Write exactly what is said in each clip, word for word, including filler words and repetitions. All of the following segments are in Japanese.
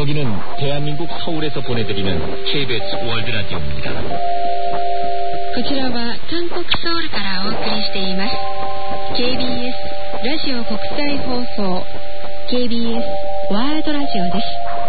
여기는 대한민국 서울에서 보내드리는 케이비에스 월드라디오입니다. こちらは韓国ソウルからお送りしています ケービーエス ラジオ国際放送 ケービーエス ワールドラジオです。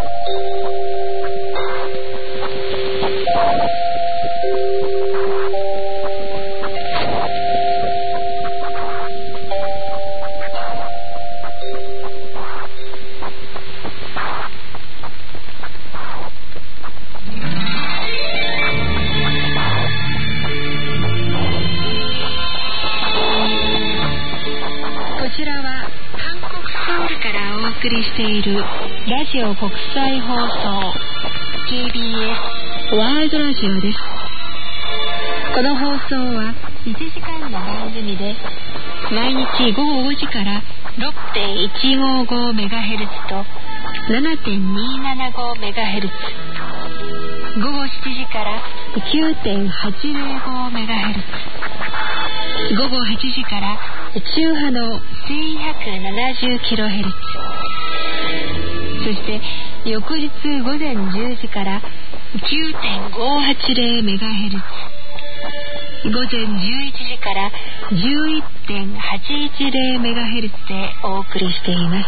お送りしているラジオ国際放送 ケービーエス ワールドラジオです。この放送はいちじかんの番組で毎日ごごごじから ろくてんいちごごメガヘルツ と ななてんにななごメガヘルツ、 午後しちじから きゅうてんはちぜろごメガヘルツ、 午後はちじから中波の せんひゃくななじゅうキロヘルツ、 そして翌日午前じゅうじから きゅうてんごはちぜろメガヘルツ、 午前じゅういちじから じゅういってんはちいちぜろメガヘルツ でお送りしています。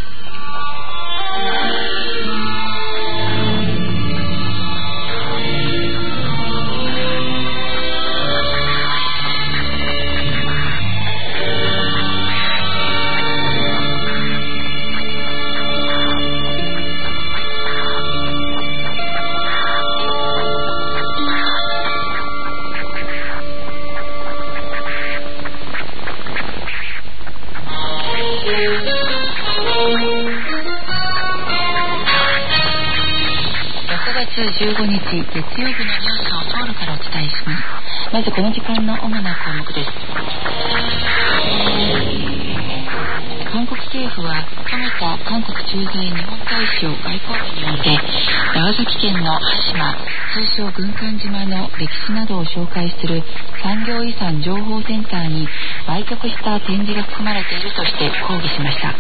じゅうごにち月曜日のニュースをソウルからお伝えします。まずこの時間の主な項目です。韓国政府は富田韓国駐在日本大使を外交部に置いて長崎県の端島、通称軍艦島の歴史などを紹介する産業遺産情報センターに売却した展示が含まれているとして抗議しました。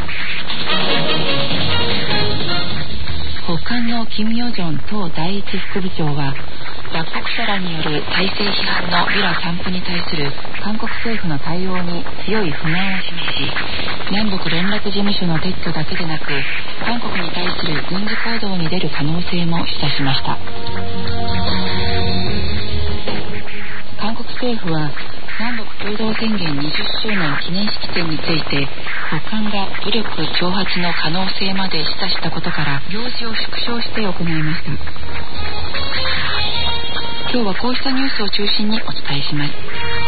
北韓のキム・ヨジョン党第一副部長は脱北者らによる体制批判のビラ散布に対する韓国政府の対応に強い不満を示し、南北連絡事務所の撤去だけでなく韓国に対する軍事行動に出る可能性も示唆しました。韓国政府は南北共同宣言にじゅっしゅうねん記念式典について北韓が武力挑発の可能性まで示唆したことから行事を縮小して行いました。今日はこうしたニュースを中心にお伝えします。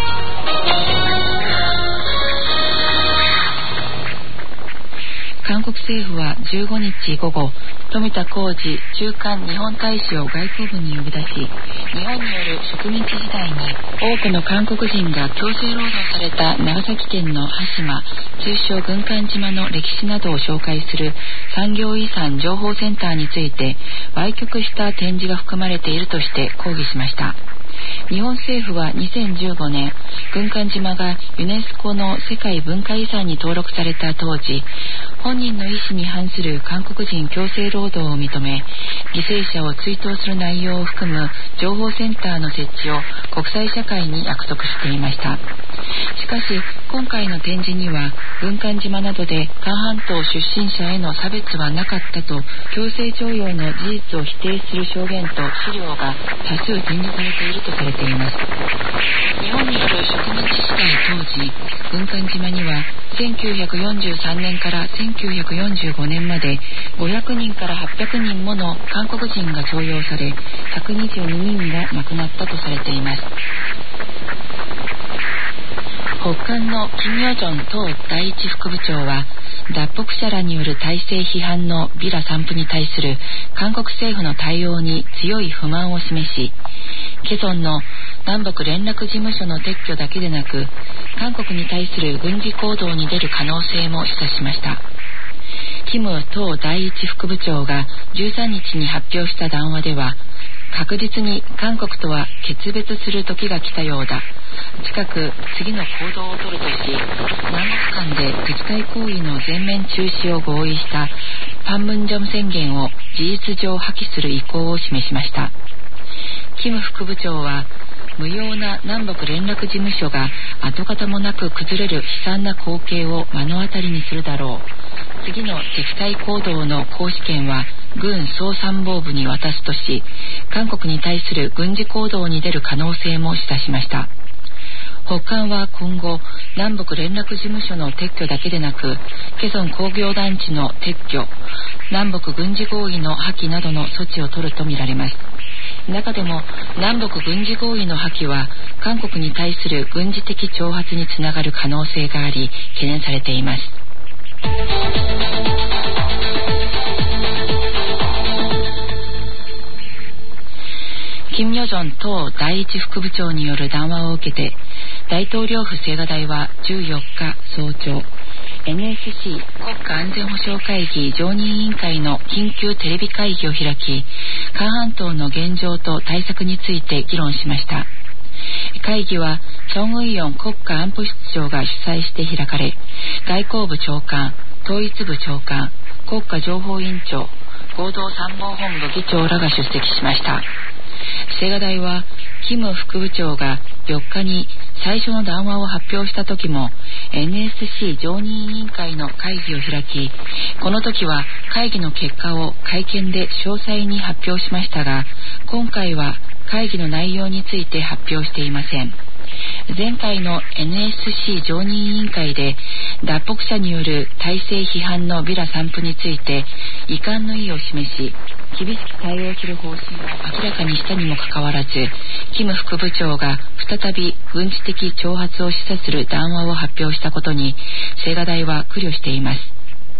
韓国政府はじゅうごにち午後、富田浩二駐韓日本大使を外交部に呼び出し、日本による植民地時代に多くの韓国人が強制労働された長崎県の端島、通称軍艦島の歴史などを紹介する産業遺産情報センターについて売却した展示が含まれているとして抗議しました。日本政府はにせんじゅうごねん、軍艦島がユネスコの世界文化遺産に登録された当時、本人の意思に反する韓国人強制労働を認め、犠牲者を追悼する内容を含む情報センターの設置を国際社会に約束していました。しかし今回の展示には軍艦島などで韓半島出身者への差別はなかったと強制徴用の事実を否定する証言と資料が多数展示されているとされています。日本による植民地時代当時、軍艦島にはせんきゅうひゃくよんじゅうさんねんからせんきゅうひゃくよんじゅうごねんまでごひゃくにんからはっぴゃくにんもの韓国人が徴用され、ひゃくにじゅうににんが亡くなったとされています。北韓のキム・ヨジョン党第一副部長は脱北者らによる体制批判のビラ散布に対する韓国政府の対応に強い不満を示し、既存の南北連絡事務所の撤去だけでなく韓国に対する軍事行動に出る可能性も示唆しました。キム党第一副部長がじゅうさんにちに発表した談話では、確実に韓国とは決別する時が来たようだ。近く次の行動を取るとし、南北間で敵対行為の全面中止を合意したパンムンジョム宣言を事実上破棄する意向を示しました。キム副部長は、無用な南北連絡事務所が跡形もなく崩れる悲惨な光景を目の当たりにするだろう。次の敵対行動の行使権は軍総参謀部に渡すとし、韓国に対する軍事行動に出る可能性も示唆しました。北韓は今後、南北連絡事務所の撤去だけでなく、ケソン工業団地の撤去、南北軍事合意の破棄などの措置を取るとみられます。中でも南北軍事合意の破棄は韓国に対する軍事的挑発につながる可能性があり、懸念されています。キム・ヨジョン党第一副部長による談話を受けて、大統領府青瓦台はじゅうよっか早朝、エヌエスシー 国家安全保障会議常任委員会の緊急テレビ会議を開き、韓半島の現状と対策について議論しました。会議はチョン・ウィヨン国家安保室長が主催して開かれ、外交部長官、統一部長官、国家情報委員長、合同参謀本部議長らが出席しました。青瓦台はキム副部長がよっかに最初の談話を発表した時も エヌエスシー 常任委員会の会議を開き、この時は会議の結果を会見で詳細に発表しましたが、今回は会議の内容について発表していません。前回の エヌエスシー 常任委員会で脱北者による体制批判のビラ散布について遺憾の意を示し、厳しく対応する方針を明らかにしたにもかかわらず、キム副部長が再び軍事的挑発を示唆する談話を発表したことに青瓦台は苦慮しています。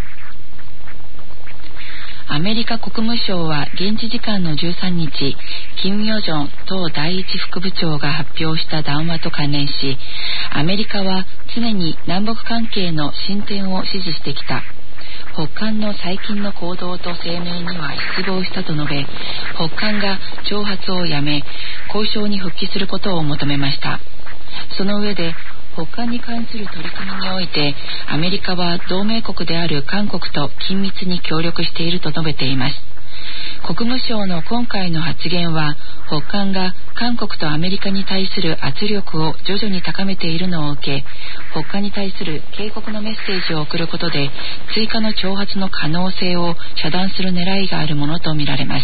アメリカ国務省は現地時間のじゅうさんにち、キム・ヨジョン党第一副部長が発表した談話と関連し、アメリカは常に南北関係の進展を支持してきた。北韓の最近の行動と声明には失望したと述べ、北韓が挑発をやめ、交渉に復帰することを求めました。その上で、北韓に関する取り組みにおいて、アメリカは同盟国である韓国と緊密に協力していると述べています。国務省の今回の発言は、北韓が韓国とアメリカに対する圧力を徐々に高めているのを受け、北韓に対する警告のメッセージを送ることで、追加の挑発の可能性を遮断する狙いがあるものとみられます。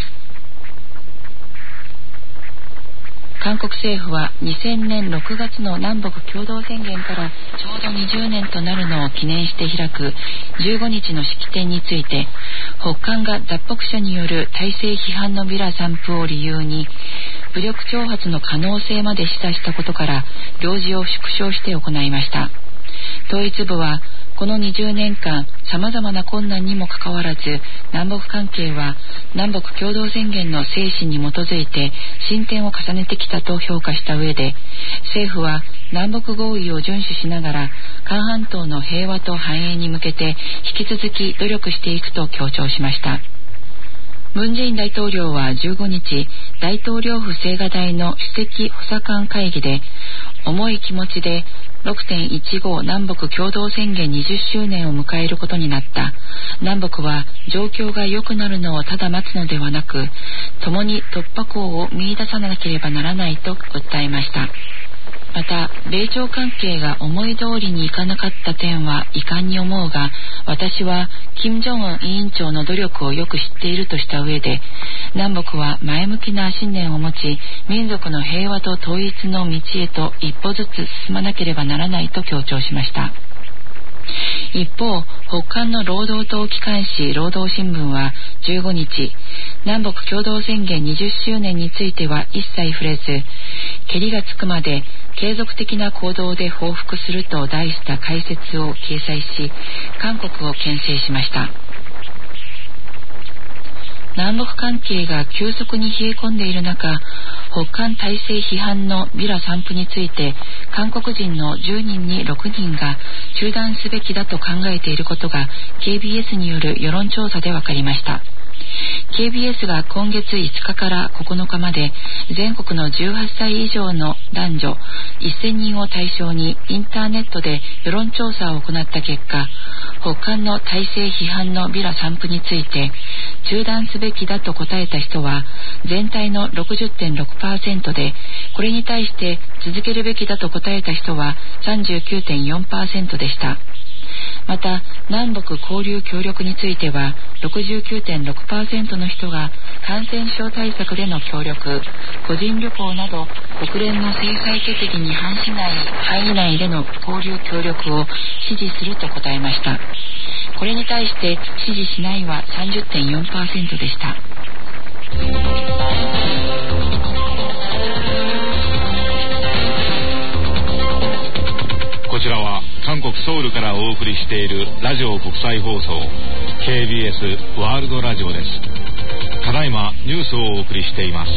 韓国政府はにせんねんろくがつの南北共同宣言からちょうどにじゅうねんとなるのを記念して開くじゅうごにちの式典について、北韓が脱北者による体制批判のビラ散布を理由に武力挑発の可能性まで示唆したことから行事を縮小して行いました。統一部はこのにじゅうねんかん様々な困難にもかかわらず、南北関係は南北共同宣言の精神に基づいて進展を重ねてきたと評価した上で、政府は南北合意を遵守しながら韓半島の平和と繁栄に向けて引き続き努力していくと強調しました。ムン・ジェイン大統領はじゅうごにち、大統領府青瓦台の首席補佐官会議で、重い気持ちで ろくてんいちご 南北共同宣言にじゅっしゅうねんを迎えることになった。南北は状況が良くなるのをただ待つのではなく、共に突破口を見出さなければならないと訴えました。また、米朝関係が思い通りにいかなかった点は遺憾に思うが、私は金正恩委員長の努力をよく知っているとした上で、南北は前向きな信念を持ち、民族の平和と統一の道へと一歩ずつ進まなければならないと強調しました。一方、北韓の労働党機関紙労働新聞はじゅうごにち、南北共同宣言にじゅっしゅうねんについては一切触れず、けりがつくまで継続的な行動で報復すると題した解説を掲載し、韓国を牽制しました。南北関係が急速に冷え込んでいる中、北韓体制批判のビラ散布について、韓国人のじゅうにんにろくにんが中断すべきだと考えていることが ケービーエス による世論調査で分かりました。ケービーエス が今月いつかからここのかまで全国のじゅうはっさい以上の男女せんにんを対象にインターネットで世論調査を行った結果、北韓の体制批判のビラ散布について中断すべきだと答えた人は全体の ろくじゅってんろくパーセント で、これに対して続けるべきだと答えた人は さんじゅうきゅうてんよんパーセント でした。また南北交流協力については ろくじゅうきゅうてんろくパーセント の人が感染症対策での協力、個人旅行など国連の制裁決議に反しない範囲内での交流協力を支持すると答えました。これに対して支持しないは さんじゅってんよんパーセント でした。 こちらは韓国ソウルからお送りしているラジオ国際放送 ケービーエス ワールドラジオです。ただいまニュースをお送りしています。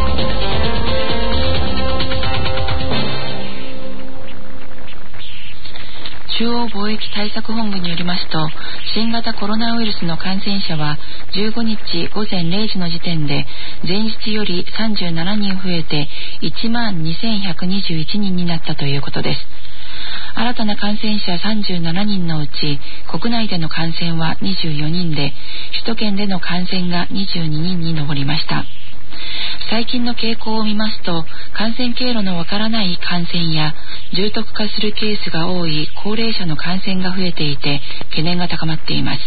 中央貿易対策本部によりますと、新型コロナウイルスの感染者はじゅうごにちごぜんれいじの時点で前日よりさんじゅうななにん増えて いちまんにせんひゃくにじゅういちにんになったということです。新たな感染者さんじゅうななにんのうち国内での感染はにじゅうよにんで、首都圏での感染がにじゅうににんに上りました。最近の傾向を見ますと、感染経路のわからない感染や重篤化するケースが多い高齢者の感染が増えていて懸念が高まっています。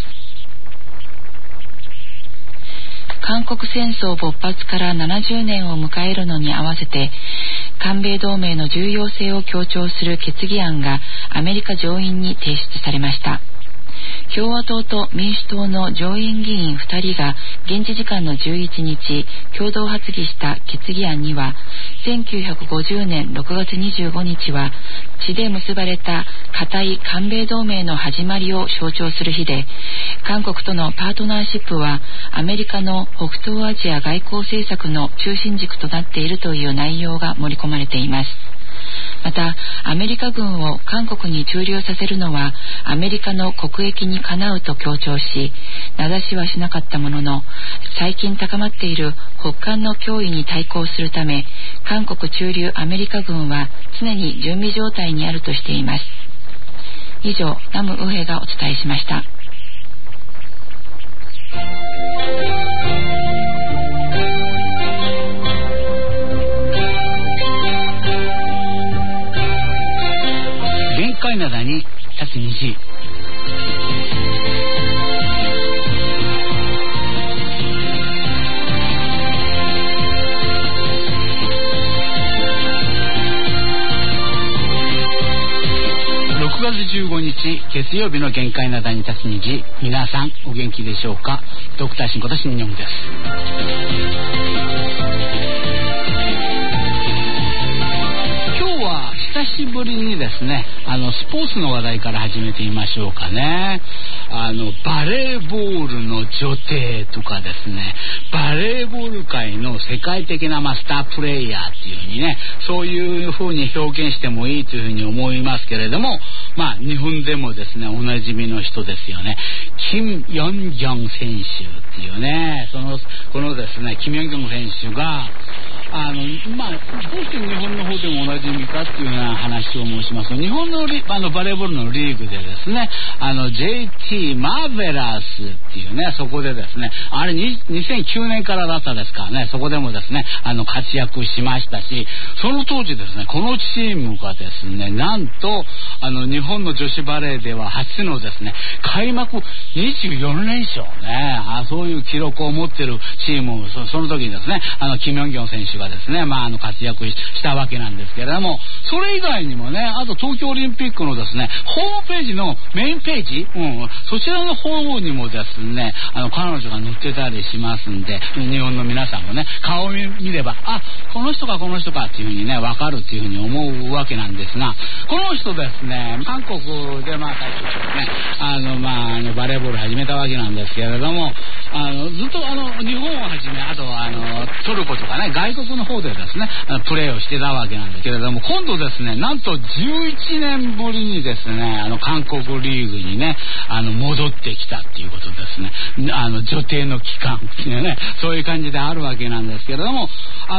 韓国戦争勃発からななじゅうねんを迎えるのに合わせて、韓米同盟の重要性を強調する決議案がアメリカ上院に提出されました。共和党と民主党の上院議員ふたりが現地時間のじゅういちにち共同発議した決議案には、せんきゅうひゃくごじゅうねんろくがつにじゅうごにちは血で結ばれた固い韓米同盟の始まりを象徴する日で、韓国とのパートナーシップはアメリカの北東アジア外交政策の中心軸となっているという内容が盛り込まれています。またアメリカ軍を韓国に駐留させるのはアメリカの国益にかなうと強調し、名指しはしなかったものの、最近高まっている北韓の脅威に対抗するため韓国駐留アメリカ軍は常に準備状態にあるとしています。以上、ナムウヘがお伝えしました。 限界灘に立つ虹。ろくがつじゅうごにち月曜日の限界灘に立つ虹、皆さんお元気でしょうか。ドクターシンことシンニョムです。久しぶりにですね、あのスポーツの話題から始めてみましょうかね。あのバレーボールの女帝とかですね、バレーボール界の世界的なマスタープレイヤーっていう風にね、そういう風に表現してもいいという風に思いますけれども、まあ日本でもですねおなじみの人ですよね。キム・ヨンジョン選手っていうね、そのこのですねキム・ヨンジョン選手があのまあどうして日本の方でもおなじみかっていうような話を申しますと、日本のリあのバレーボールのリーグでですね、あの ジェイティー マーベラスっていうね、そこでですね、あれにせんきゅうねんからだったですからね、そこでもですねあの活躍しましたし、その当時ですねこのチームがですね、なんとあの日本の女子バレーでは初のですね開幕にじゅうよんれんしょうね、あそういう記録を持ってるチームを そ, その時にですねあのキム・ヨンギョン選手がですね、まあ、あの活躍したわけなんですけれども、それ以外にもね、あと東京オリンピックのですねホームページのメインページ、うん、そちらの方にもですねあの彼女が載ってたりしますんで、日本の皆さんもね顔を見れば、あこの人かこの人かっていうふうにね分かるっていうふうに思うわけなんですが、この人ですね韓国でまあ最初ですねあのまああのバレーボール始めたわけなんですけれども、あのずっとあの日本をはじめ、あとはあのトルコとかね外国の方でですねプレーをしてたわけなんですけれども、今度ですねなんとじゅういちねんぶりにですねあの韓国リーグにねあの戻ってきたっていうことですね、あの女帝の期間っていうね、そういう感じであるわけなんですけれども、あの韓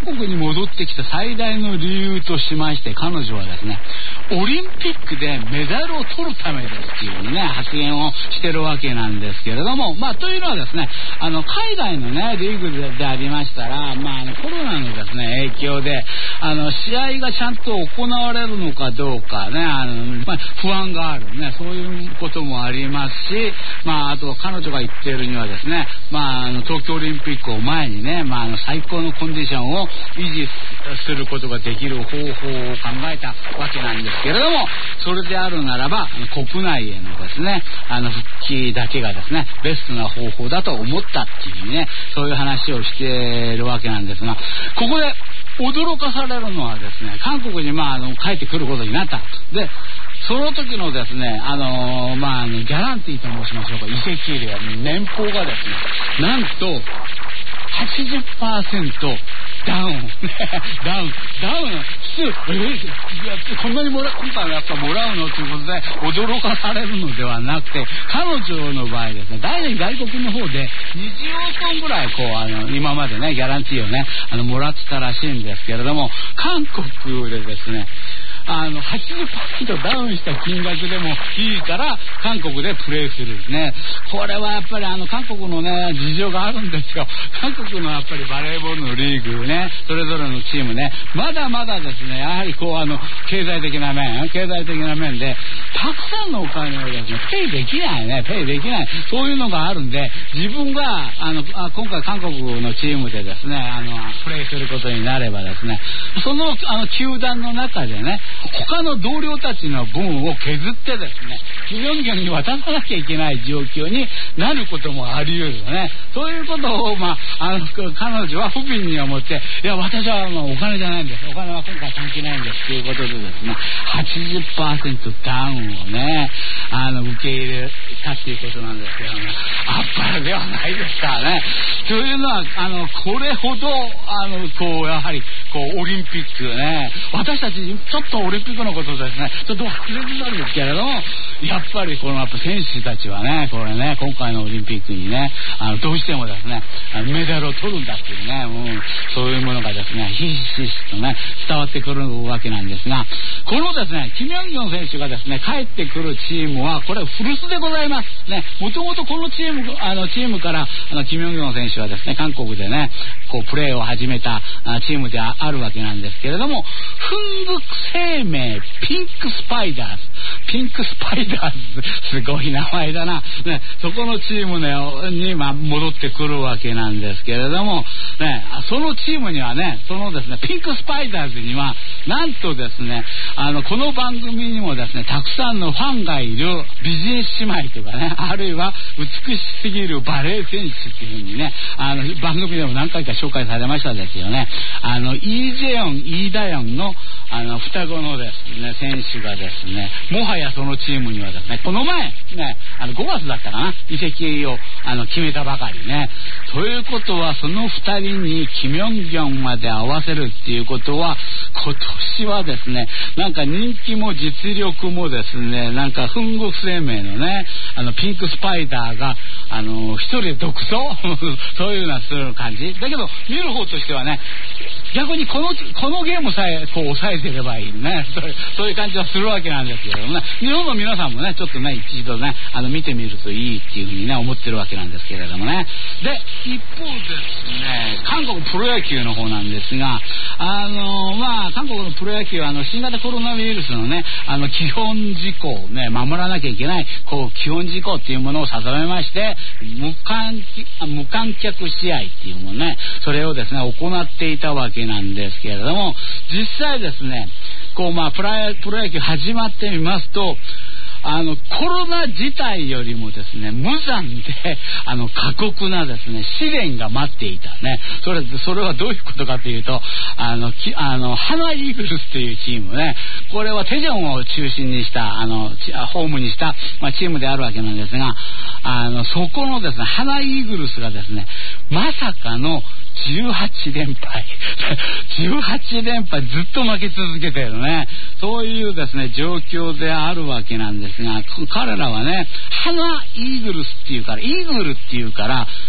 国に戻ってきた最大の理由としまして、彼女はですね、オリンピックでメダルを取るためですっていうね発言をしてるわけなんですけれども、まあというのはですね、あの海外のねリーグ で, でありましたら、まあ、あのコロナのですね影響であの試合がちゃんと行われるのかどうかね、あの、まあ、不安があるね、そういうこともありますし、まああと彼女が言っているにはですね、まああの東京オリンピックを前にね、まあ、あの最高のコンディションを維持することができる方法を考えたわけなんですけれども、それであるならば国内へのですねあの復帰だけがですねベストな方法だと思ったっていうね、そういう話をしているわけなんですが、ここで驚かされるのはですね、韓国にまああの帰ってくることになった。でその時のですね、あのー、まあ、あのギャランティーと申しましょうか、移籍料年俸がですね、なんと はちじゅっパーセント ダウンダウンダウン普通えこんなにもら今回はやっぱもらうのということで驚かされるのではなくて、彼女の場合ですね、大体外国の方でにじゅうおくえんぐらいこうあの今までねギャランティーをねあのもらってたらしいんですけれども、韓国でですねあの はちじゅっパーセント ダウンした金額でもいいから韓国でプレーするね。これはやっぱりあの韓国のね事情があるんですよ。韓国のやっぱりバレーボールのリーグね、それぞれのチームね、まだまだですね、やはりこうあの経済的な面経済的な面でたくさんのお金をですねペイできないねペイできないそういうのがあるんで、自分があのあ今回韓国のチームでですねあのプレーすることになればですね、そのあの球団の中でね他の同僚たちの分を削ってですねキミョンギョンに渡さなきゃいけない状況になることもあり得るよね。そういうことを、まあ、あの彼女は不憫に思って、いや私はもうお金じゃないんです、お金は今回関係ないんですということでですね はちじゅっパーセント ダウンをねあの受け入れたっていうことなんですけども、あっぱれではないですからね。というのはあのこれほどあのこうやはりこうオリンピックね、私たちちょっとオリンピックのことですねちょっと忘れてたんですけれども、やっぱりこのやっぱ選手たちはねこれね今回のオリンピックにねあのどうしてもですねメダルを取るんだっていうね、うん、そういうものがですねひしひしとね伝わってくるわけなんですが、このですねキミョンギョン選手がですね帰ってくるチームはこれ古巣でございますね。もともとこのチームあのチームからあのキミョンギョン選手はですね韓国でねこうプレーを始めたチームであるわけなんですけれども、フングク生命ピンクスパイダーズピンクスパイダーズすごい名前だな、ね、そこのチーム、ね、に、まあ、戻ってくるわけなんですけれども、ね、そのチームにはねそのですねピンクスパイダーズにはなんとですねあのこの番組にもですねたくさんのファンがいる美人姉妹とかね、あるいは美しすぎるバレー選手っていう風にねあの番組でも何回か紹介されましたですよね。あのイージェヨンイーダヨンのあの双子のですね選手がですねもはやそのチームにはですねこの前ねあのごがつだったかな移籍をあの決めたばかりね。ということはそのふたりにキミョンギョンまで合わせるっていうことは今年はですねなんか人気も実力もですねなんかフングク生命のねあのピンクスパイダーがあの一人で独走そういうようなする感じだけど、見る方としてはね逆にこのこのゲームさえこう抑えてればいいねそういう、そういう感じはするわけなんですけどもね、日本の皆さんもねちょっとね一度ねあの見てみるといいっていうふうにね思ってるわけなんですけれどもね。で一方ですね韓国プロ野球の方なんですが、あのまあ韓国のプロ野球はあの新型コロナウイルスのねあの基本事項をね守らなきゃいけないこう基本事項っていうものを定めまして、無観無観客試合っていうものねそれをですね行っていたわけなんですけれども、実際ですねこうまあプロ野球始まってみますとあのコロナ自体よりもですね無残であの過酷なですね試練が待っていたね。それそれはどういうことかというとあのきあのハナイーグルスというチームね、これはテジョンを中心にしたあのホームにした、まあ、チームであるわけなんですが、あのそこのですねハナイーグルスがですねまさかのじゅうはちれんぱいじゅうはちれんぱいずっと負け続けてるね、そういうですね状況であるわけなんですが、彼らはねハナイーグルスっていうからイーグルっていうからあ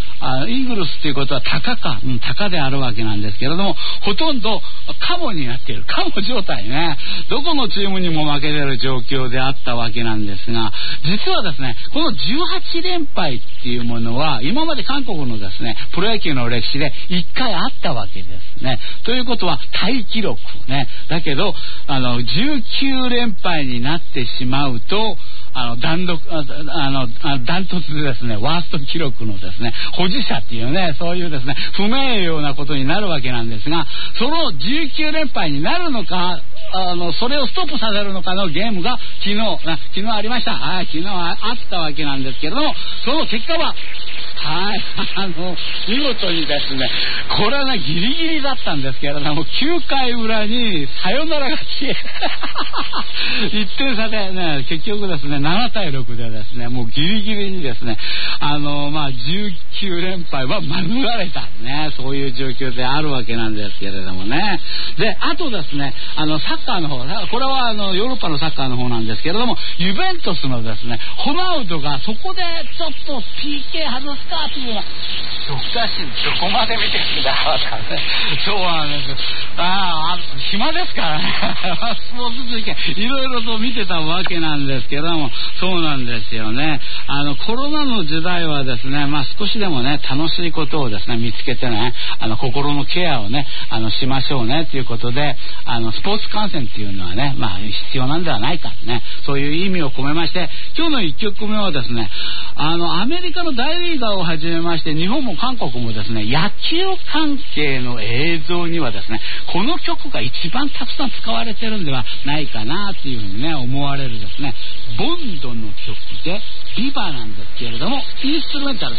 のイーグルスっていうことは鷹か、うん、鷹であるわけなんですけれども、ほとんどカモになっている、カモ状態ね、どこのチームにも負けてる状況であったわけなんですが、実はですね、このじゅうはちれんぱいっていうものは今まで韓国のですねプロ野球の歴史でいっかいあったわけですね。ということはタイ記録ね、だけどあのじゅうきゅうれんぱいになってしまうと、あの断独ああのダントツでですねワースト記録のですね保持者っていうね、そういうですね不名誉なことになるわけなんですが、そのじゅうきゅうれんぱいになるのか、あのそれをストップさせるのかのゲームが昨日昨日ありました。はい、昨日はあったわけなんですけれども、その結果ははいあの見事にですね、これはねギリギリだったんですけれども、きゅうかいうらにサヨナラ勝ちいってん差でね、結局ですねななたいろくでですね、もうギリギリにですね、あのまあじゅうきゅうれんぱいは免れたね、そういう状況であるわけなんですけれどもね。で、あとですね、あのサッカーの方、これはあのヨーロッパのサッカーの方なんですけれども、ユベントスのですねホナウドがそこでちょっと ピーケー 外すかっていうのはおかしい、どこまで見てるんだね、そうなんです。ああ、暇ですからねスポーツ事件いろいろと見てたわけなんですけども、そうなんですよね。あのコロナの時代はですね、まあ少しでもね楽しいことをですね見つけてね、あの心のケアをねあのしましょうねということで、あのスポーツ観戦っていうのはね、まあ必要なんではないかね、そういう意味を込めまして、今日のいっきょくめはですね、あのアメリカの大リーガーをはじめまして、日本も韓国もですね野球関係の映像にはですね、この曲が一番たくさん使われてるんではないかなっていうふうにね思われるですねボンドの曲でビバなんですけれども、インストゥルメンタルです。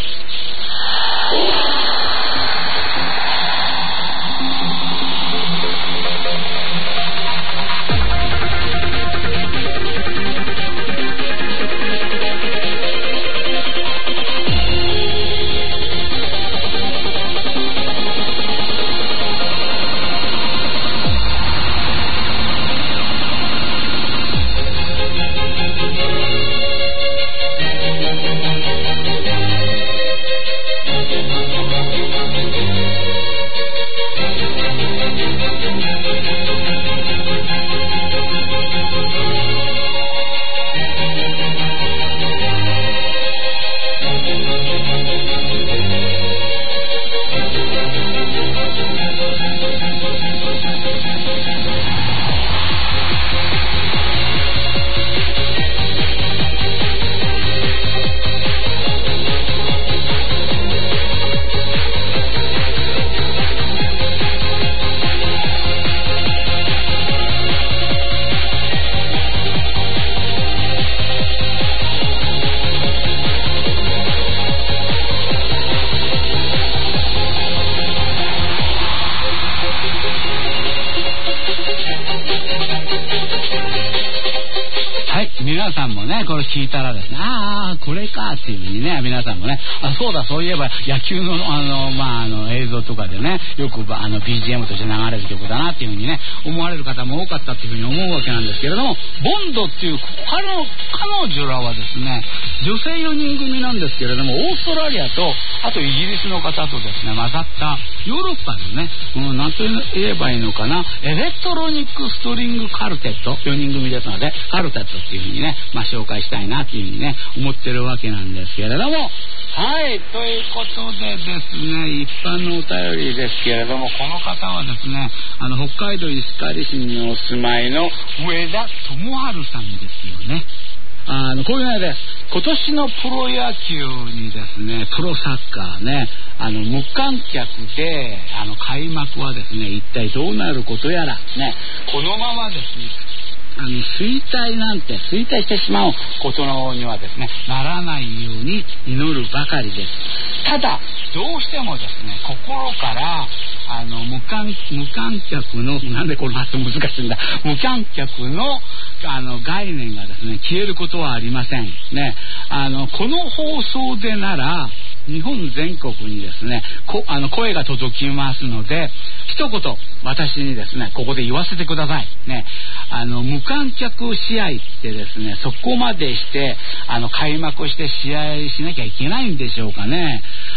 皆さんもねこれ聞いたらですね、ああこれかっていう風にね、皆さんもね、あそうだそういえば野球のあのまああの映像とかでねよくあの ビージーエム として流れる曲だなっていう風にね思われる方も多かったっていう風に思うわけなんですけれども、ボンドっていう彼の彼女らはですね女性よにん組なんですけれども、オーストラリアとあとイギリスの方とですね混ざったヨーロッパのね、うん、なんと言えばいいのかな、エレクトロニックストリングカルテットよにん組ですのでカルテットっていう風にねまあ紹介したいなっていう風にね思ってるわけなんですけれども、はいということでですね、一般のお便りですけれども、この方はですねあの北海道石狩市にお住まいの上田智春さんですよね。あのこういうのです。今年のプロ野球にですねプロサッカーね、あの無観客であの開幕はですね一体どうなることやらね、このままですねあの衰退なんて衰退してしまうことのにはですねならないように祈るばかりです。ただどうしてもですね心からあの無観無観客のなんでこの発音難しいんだ無観客のあの概念がですね消えることはありませんね。あのこの放送でなら日本全国にですねこあの声が届きますので、一言私にですねここで言わせてくださいね。あの無観客試合ってですねそこまでしてあの開幕して試合しなきゃいけないんでしょうかね。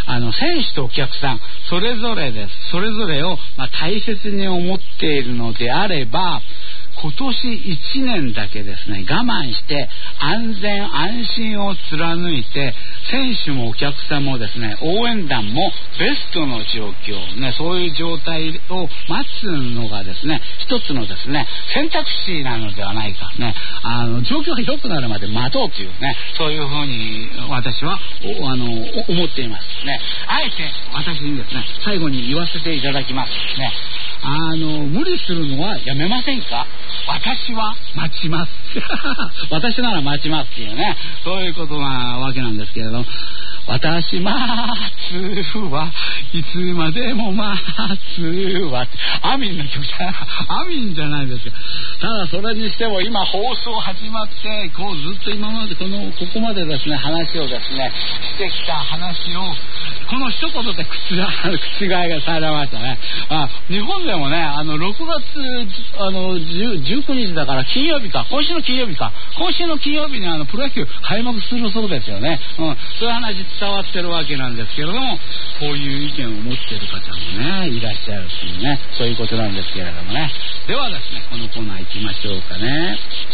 あの選手とお客さんそれぞれです。それぞれを、まあ、大切に思っているのであれば、今年いちねんだけですね我慢して安全安心を貫いて、選手もお客さんもですね応援団もベストの状況、ね、そういう状態を待つのがですね一つのですね選択肢なのではないか、ね、あの状況が良くなるまで待とうというね、そういうふうに私はあの思っていますね。あえて私にですね最後に言わせていただきますね。あの無理するのはやめませんか。私は待ちます私なら待ちますっていうね、そういうことなわけなんですけれども、私待つはいつまでも待つはアミンの曲じゃないアミンじゃないですか。ただそれにしても今放送始まってこうずっと今までこのここまでですね話をですねしてきた話をこの一言で覆がされましたね。あ、日本でもねあのろくがつあのじゅうくにちだから金曜日か今週の金曜日か今週の金曜日にあのプロ野球開幕するそうですよね、うん、そういう話伝わってるわけなんですけれども、こういう意見を持っている方もねいらっしゃるというね、そういうことなんですけれどもね。ではですねこのコーナー行きましょうかね。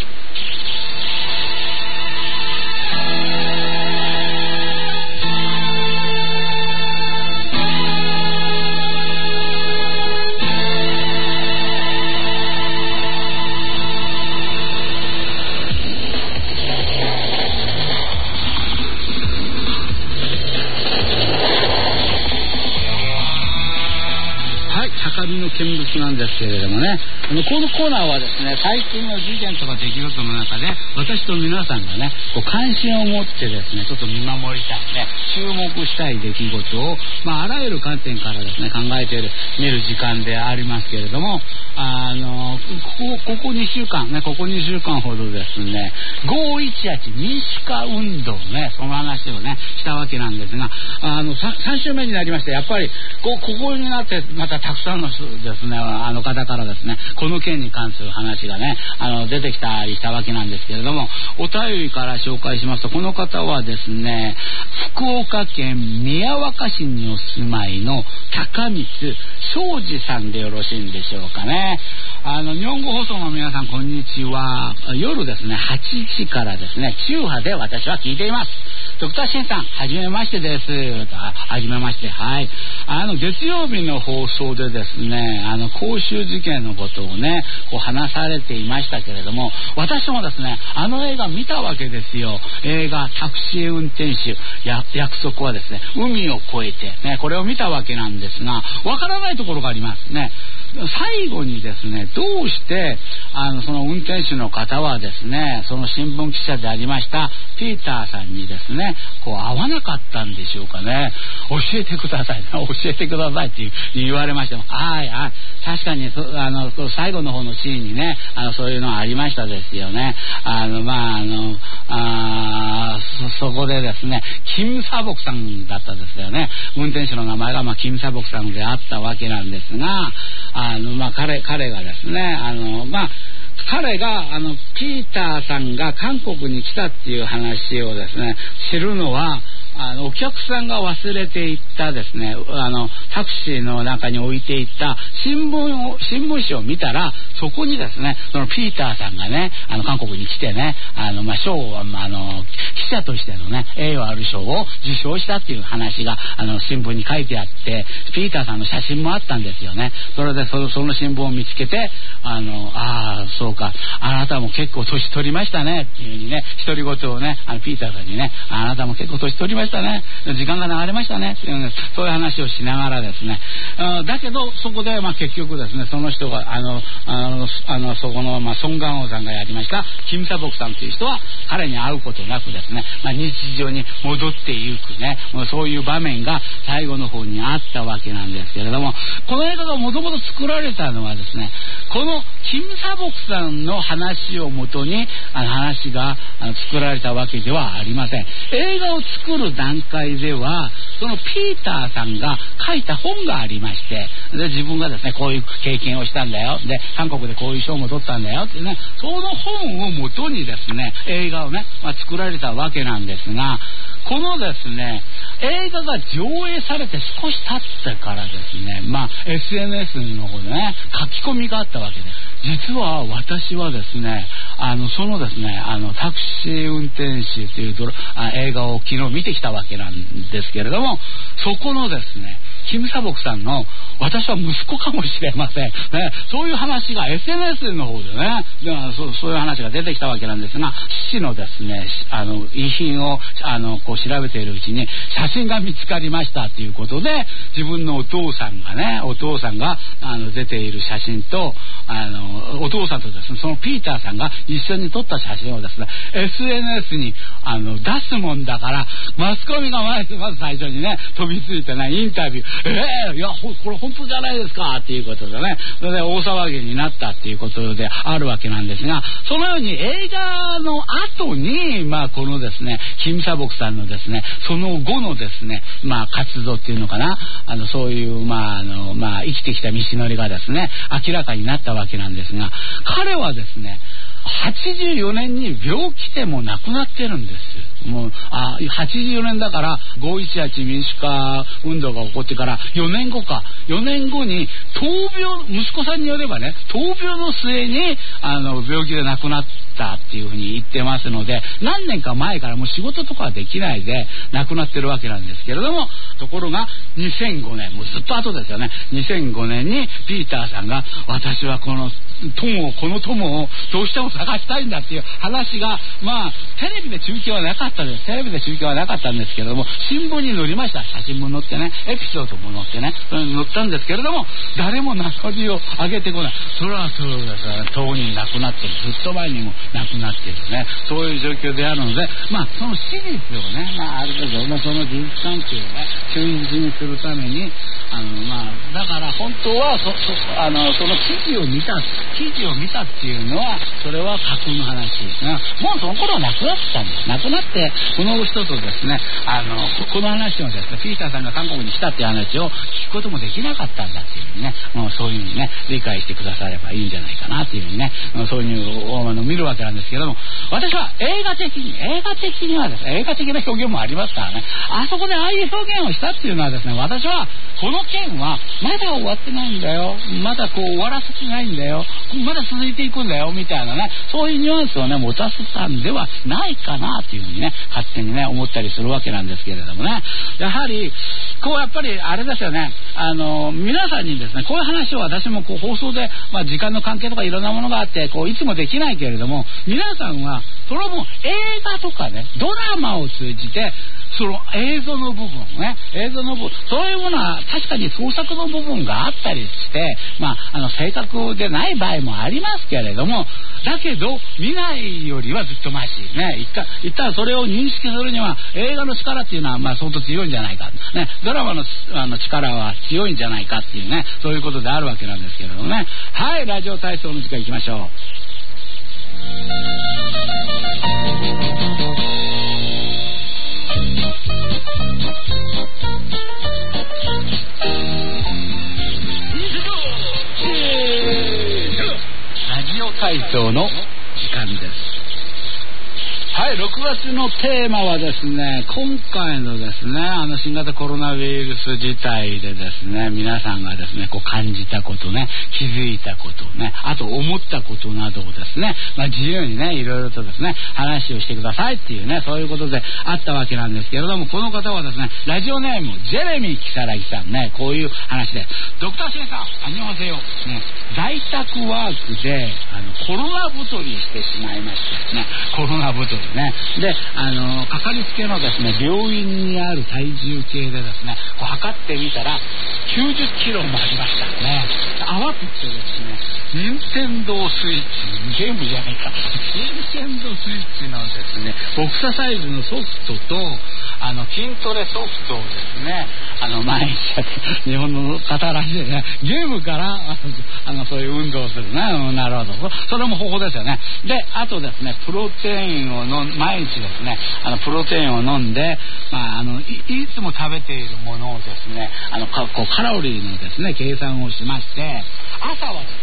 高みの見物なんですけれどもね、あのこのコーナーはですね最近の事件とか出来事の中で私と皆さんがねこう関心を持ってですねちょっと見守りたいね注目したい出来事を、まあ、あらゆる観点からですね考えている見る時間でありますけれども、あのここここにしゅうかんねここにしゅうかんほどですねごいちはち民主化運動ねその話をねしたわけなんですが、あの 3, さん週目になりましてやっぱりこうここになってまたたくさんの人ですねあの方からですねこの件に関する話がねあの出てきたりしたわけなんですけれども、お便りから紹介しますと、この方はですね福岡県宮若市にお住まいの高光庄司さんでよろしいんでしょうかね。あの日本語放送の皆さんこんにちは。夜ですねはちじからですね中波で私は聞いています。ドクターシンさんはじめましてです。はじめまして。はい、あの月曜日の放送でですねあの公衆事件のことをねこう話されていましたけれども、私もですねあの映画見たわけですよ。映画タクシー運転手や約束はですね海を越えてねこれを見たわけなんですが、わからないところがありますね。最後にですねどうしてあのその運転手の方はですねその新聞記者でありましたピーターさんにですねこう会わなかったんでしょうかね。教えてください教えてくださいって言われましても、はいはい確かにそあの最後の方のシーンにねあのそういうのありましたですよね。あのまああのあ そ, そこでですねキム・サボクさんだったんですよね。運転手の名前が、まあ、キム・サボクさんであったわけなんですが、あの、まあ、彼彼がですねあのまあ彼があのピーターさんが韓国に来たっていう話をですね知るのはあのお客さんが忘れていったですねあのタクシーの中に置いていった新聞を新聞紙を見たら、そこにですねそのピーターさんがねあの韓国に来てねあの、まあ、賞を、まあ、あの記者としてのね栄誉ある賞を受賞したっていう話があの新聞に書いてあって、ピーターさんの写真もあったんですよね。それで そ, その新聞を見つけてあのあそうかあなたも結構年取りましたねっていう風にね独り言をねあのピーターさんにねあなたも結構年取りましたね時間が流れましたねっていう、ね、そういう話をしながらですねあだけどそこでまあ結局ですねその人があのあのあのそこのまあソン・ガンホさんがやりましたキム・サボクさんという人は彼に会うことなくですね、まあ、日常に戻っていくねそういう場面が最後の方にあったわけなんですけれども、この映画がもともと作られたのはですねこのキム・サボクさんの話をもとにあの話があの作られたわけではありません。映画を作る段階ではそのピーターさんが書いた本がありまして、で自分がですねこういう経験をしたんだよ、で韓国でこういう賞も取ったんだよってねその本をもとにですね映画をね、まあ、作られたわけなんですが、 このですね映画が上映されて少し経ってからですね、まあ エスエヌエス の方でね書き込みがあったわけです。実は私はですねあのそのですねあのタクシー運転手というドラあ映画を昨日見てきたわけなんですけれども、そこのですねキム・サボクさんの私は息子かもしれません、ね、そういう話が エスエヌエス の方でねでは そ, そういう話が出てきたわけなんですが、父のですねあの遺品をあのこう調べているうちに写真が見つかりましたということで、自分のお父さんがねお父さんがあの出ている写真とあのお父さんとですねそのピーターさんが一緒に撮った写真をですね エスエヌエス にあの出すもんだから、マスコミがまず最初にね飛びついてねインタビューえー、いやこれ本当じゃないですかっていうことでね、それで大騒ぎになったっていうことであるわけなんですが、そのように映画の後にまあこのですねキム・サボクさんのですねその後のですねまあ活動っていうのかな、あのそういうまああのまあ生きてきた道のりがですね明らかになったわけなんですが、彼はですねはちじゅうよねんに病気でも亡くなってるんです。もうあはちじゅうよねんだからごいちはち民主化運動が起こってからよねんごかよねんごに闘病、息子さんによればね闘病の末にあの病気で亡くなったっていうふうに言ってますので、何年か前からもう仕事とかはできないで亡くなってるわけなんですけれども、ところがにせんごねんもうずっと後ですよね、にせんごねんにピーターさんが私はこの友をこの友をどうしても探したいんだっていう話がまあテレビで中継はなかったです。テレビで中継はなかったんですけれども新聞に載りました。写真も載ってねエピソードも載ってね載ったんですけれども、誰も名乗りを上げてこない。それはそうですね、当人亡くなってる、ずっと前にも亡くなっているね、そういう状況であるので、まあその史実をね、まあ、ある程度、まあ、その事実関係をね忠実にするためにあのまあだから本当はそそあのその記事を見た記事を見たっていうのはそれは架空の話ですが、もうその頃はなくなってたんです。なくなってこの人とですねあのこの話をですねピーターさんが韓国に来たっていう話を聞くこともできなかったんだっていうふうにね、もうそういうふうにね理解してくださればいいんじゃないかなっていうふうにね、そういうのを見るわけなんですけれども、私は映画的に映画的にはですね映画的な表現もありますからね、あそこでああいう表現をしたっていうのはですね、私はこの件はまだ終わってないんだよ、まだこう終わらせてないんだよ、まだ続いていくんだよみたいなね、そういうニュアンスをね持たせたんではないかなっていうふうにね勝手にね思ったりするわけなんですけれどもね、やはりこうやっぱりあれですよね、あの皆さんにですねこういう話を私もこう放送で、まあ、時間の関係とかいろんなものがあってこういつもできないけれども、皆さんはそれはもう映画とかねドラマを通じてその映像の部分ね映像の部分そういうものは確かに創作の部分があったりして、まあ、あの正確でない場合もありますけれども、だけど見ないよりはずっとマシね、一回一旦それを認識するには映画の力っていうのはまあ相当強いんじゃないか、ね、ドラマの、あの力は強いんじゃないかっていうね、そういうことであるわけなんですけれどもね。はい、ラジオ体操の時間いきましょう。ラジオ体操の時間です。はい、ろくがつのテーマはですね、今回のですね、あの新型コロナウイルス自体でですね、皆さんがですね、こう感じたことね、気づいたことね、あと思ったことなどをですね、まあ自由にね、いろいろとですね、話をしてくださいっていうね、そういうことであったわけなんですけれども、この方はですね、ラジオネーム、ジェレミー・キサラギさんね、こういう話で、ドクターシンさん、あにょはせよ、ね、在宅ワークで、あの、コロナ太りしてしまいましてね、コロナ太りね、であのかかりつけのですね病院にある体重計でですねこう測ってみたらきゅうじゅっキロもありましたね。慌ててですね任天堂スイッチゲームじゃないか任天堂スイッチのですねボクササイズのソフトとあの筋トレソフトをですねあの毎日やって日本の方らしいねゲームからあのそういう運動をするね、うん、なるほど、それも方法ですよね。であとですねプロテインを飲ん毎日ですねあのプロテインを飲んで、まあ、あの い, いつも食べているものをですねあのかこうカロリーのですね計算をしまして、朝はですね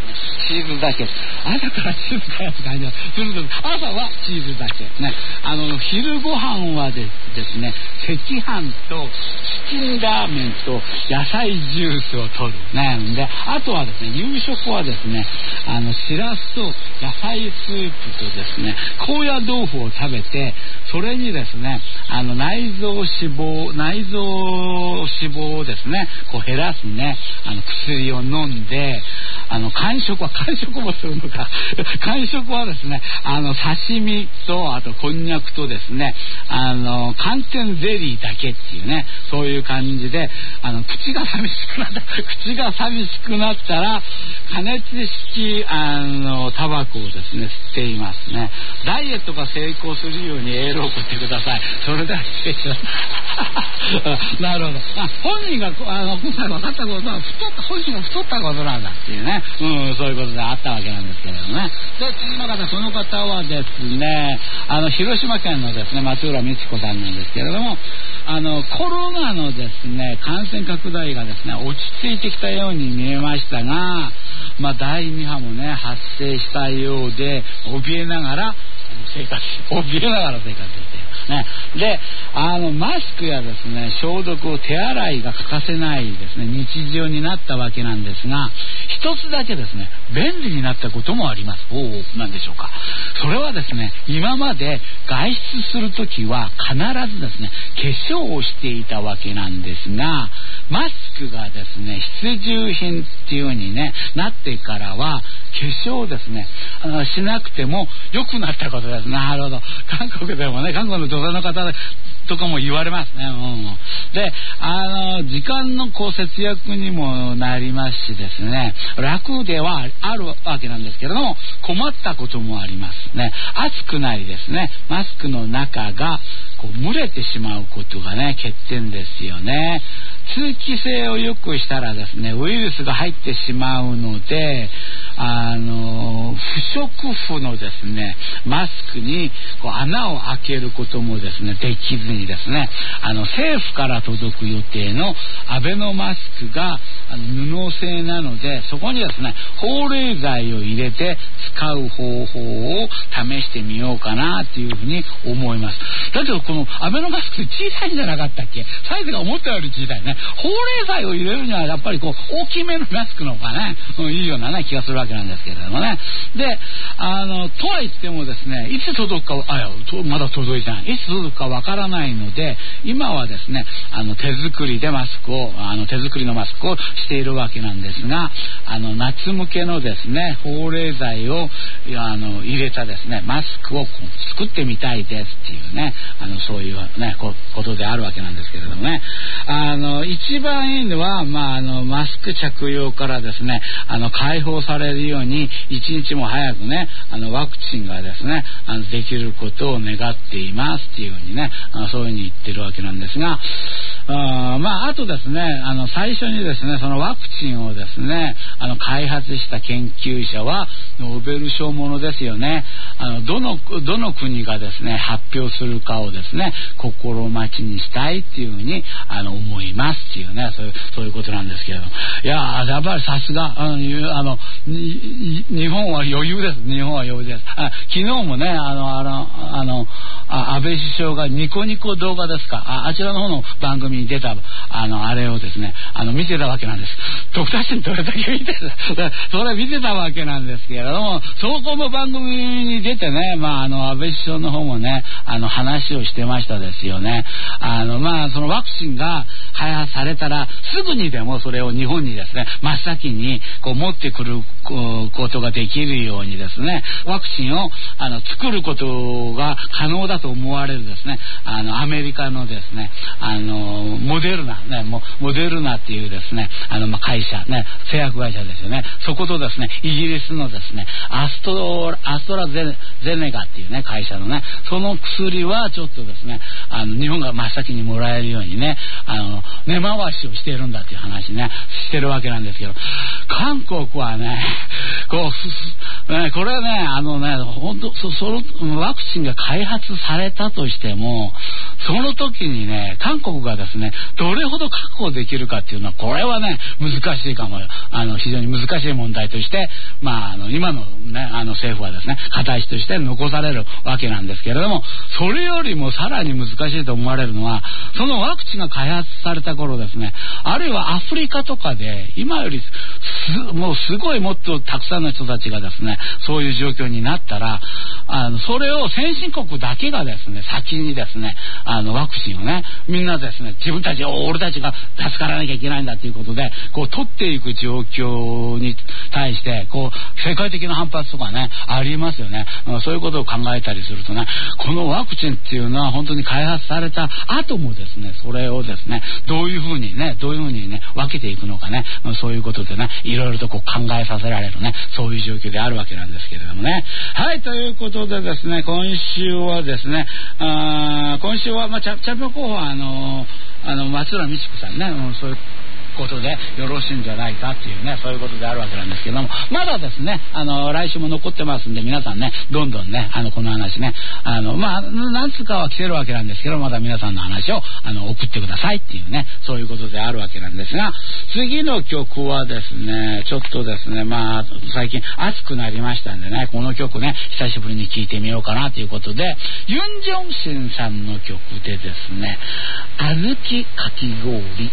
チーズだけ、朝からチーズかよって感じがするんです。朝はチーズだけね。あの昼ご飯はですね、赤飯とチキンラーメンと野菜ジュースを取るね。であとはですね、夕食はですね、あのしらすと野菜スープとですね、高野豆腐を食べて、それにですね、あの内臓脂肪内臓脂肪をですね、こう減らすね、あの薬を飲んで、あの間食は間食もするのか間食はですね、あの刺身とあとこんにゃくとですね、あの寒天ゼリーだけっていうね、そういう感じで、あの口が寂しくなった口が寂しくなったら加熱式あのタバコをですね吸っていますね。ダイエットが成功するようにエールを送ってください。それでは失礼しますなるほど。あ、本人があの今回分かったことは、太った本人も太ったことなんだっていうね、うん、そういうことであったわけなんですけれどもね。で次の方、この方はですね、あの広島県のですね松浦美智子さんなんですけれども、あのコロナのですね感染拡大がですね落ち着いてきたように見えましたが、まあだいに波もね発生したようで、怯えながら生活怯えながら生活していますね。で、あのマスクやですね消毒を手洗いが欠かせないですね日常になったわけなんですが、一つだけですね便利になったこともあります。おお、なんでしょうか。それはですね、今まで外出するときは必ずですね化粧をしていたわけなんですが、マスクがですね必需品っていう風に、ね、なってからは化粧をですねあのしなくても良くなったことです。なるほど。韓国でもね、韓国の女性の方とかも言われますね、うん、で、あの時間のこう節約にもなりますしですね、楽ではあるわけなんですけれども、困ったこともありますね。暑くなりですね、マスクの中がこう蒸れてしまうことがね欠点ですよね。通気性を良くしたらですねウイルスが入ってしまうので、あの不織布のですねマスクにこう穴を開けることもですねできずにですね、あの政府から届く予定のアベノマスクがあの布製なので、そこにですね保冷剤を入れて使う方法を試してみようかなというふうに思います。だけどこのアベノマスクって小さいんじゃなかったっけ。サイズが思ったより小さいね。保冷剤を入れるにはやっぱりこう大きめのマスクの方がね、うん、いいような、ね、気がするわけなんですけれどもね。で、あのとは言ってもですね、いつ届くかあやまだ届いてない、いつ届くかわからないので、今はですねあの手作りでマスクをあの手作りのマスクをしているわけなんですが、あの夏向けのですね保冷剤をあの入れたですねマスクを作ってみたいですっていうね、あのそういうねこことであるわけなんですけれどもね、あの一番いいのは、まあ、あのマスク着用からですねあの解放されるように一日も早くねあのワクチンがですねあのできることを願っていますっていうふうにね、あのそういうふうに言ってるわけなんですが、あまああとですねあの最初にですねそのワクチンをですねあの開発した研究者はノーベル賞ものですよね。あのどのどの国がですね発表するかをですね心待ちにしたいっていうふうにあの思いますっていうね、そういうそういうことなんですけれども、いややっぱりさすがあのあの日本は余裕です。日本は余裕です。あ昨日もねあのあのあのあ安倍首相がニコニコ動画ですか、ああちらの方の番組に出たあのあれをですねあの見てたわけなんです。ドクターシンどれだけ見てたそれ見てたわけなんですけれども、そこの番組に出てね、まああの安倍首相の方もねあの話をしてましたですよね。あのまあそのワクチンが開発されたらすぐにでもそれを日本にですね真っ先にこう持ってくることができるようにですね、ワクチンをあの作ることが可能だと思われるですねあのアメリカのですねあのモデルナねモデルナっていうですねあのまあ会社ね製薬会社ですよね。そことですねイギリスのですねアストアストラゼネ、ゼネガっていうね会社のねその薬はちょっとですねあの日本が真っ先にもらえるようにねあの根回しをしているんだっていう話ねしてるわけなんですけど、韓国はねこうねこれねあのね本当そそのワクチンが開発されたとしてもその時にね、韓国がですね、どれほど確保できるかっていうのは、これはね、難しいかも、あの、非常に難しい問題として、まあ、あの、今のね、あの、政府はですね、課題として残されるわけなんですけれども、それよりもさらに難しいと思われるのは、そのワクチンが開発された頃ですね、あるいはアフリカとかで、今よりす、もうすごいもっとたくさんの人たちがですね、そういう状況になったら、あの、それを先進国だけがですね、先にですね、あの、ワクチンをね、みんなですね、自分たち、俺たちが助からなきゃいけないんだということで、こう、取っていく状況に対して、こう、世界的な反発とかね、ありますよね。そういうことを考えたりするとね、このワクチンっていうのは本当に開発された後もですね、それをですね、どういうふうにね、どういうふうにね、分けていくのかね、そういうことでね、いろいろとこう考えさせられるね、そういう状況であるわけなんですけれどもね。はい、ということでですね、今週はですね、あ今週は、まあ、チャンピオン候補は、あのー、あの、松浦美智子さんね、うん、そういうことでよろしいんじゃないかっていうね、そういうことであるわけなんですけども、まだですね、あの、来週も残ってますんで、皆さんね、どんどんね、あの、この話ね、あの、まあ、何つかは来てるわけなんですけど、まだ皆さんの話を、あの、送ってくださいっていうね、そういうことであるわけなんですが、次の曲はですね、ちょっとですね、まあ、最近暑くなりましたんでね、この曲ね、久しぶりに聴いてみようかなということで、ユン・ジョンシンさんの曲でですね、あずきかき氷。